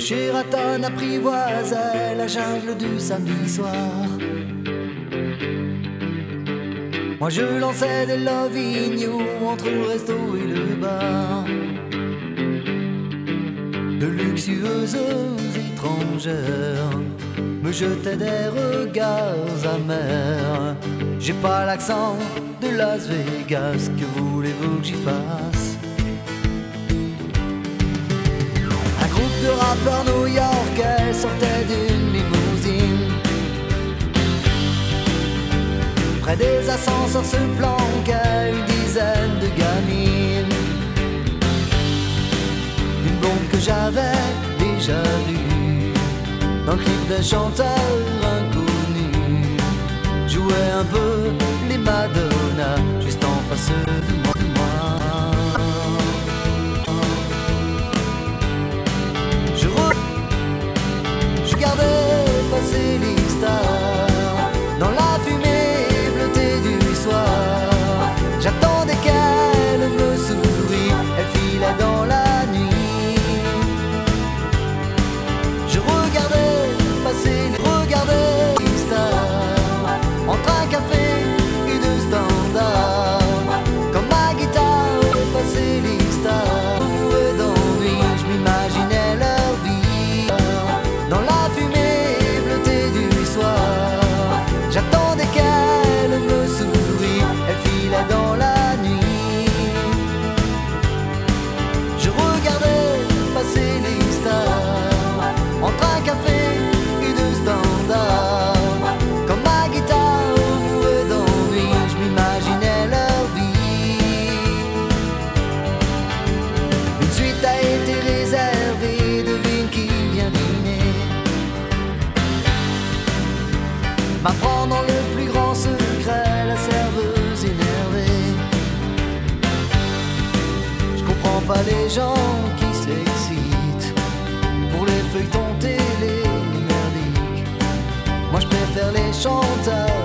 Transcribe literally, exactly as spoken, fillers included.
Sheraton apprivoisait la jungle du samedi soir. Moi je lançais des Lovigno entre le resto et le bar. De luxueuses étrangères me jetaient des regards amers. J'ai pas l'accent de Las Vegas, que voulez-vous que j'y fasse? Un groupe de rappeurs new-yorkais sortait d'une limousine. Près des ascenseurs se planquaient une dizaine de gamines. Une blonde que j'avais déjà vue dans le clip d'un chanteur inconnu. Jouait un peu les Madonna juste en face de moi. Je re... Je regardais passer les stars dans la fumée bleutée du soir. J'attendais qu'elle me sourie, elle filait dans la nuit. Je regardais passer, regardais les stars entre un café et deux standards. Quand ma guitare passait les stars, et d'ennui, je m'imaginais leur vie dans la fumée bleutée du soir. J'attendais qu'elle me sourie, elle filait dans la nuit. Je regardais passer les stars entre un café et deux standards. Quand ma guitare mourait d'ennui, je m'imaginais leur vie. Une suite a été réservée, devine qui vient dîner. M'apprend dans le plus grand secret la serveuse énervée. Je comprends pas les gens qui s'excitent pour les feuilletons télé merdiques. Moi je préfère les chanteurs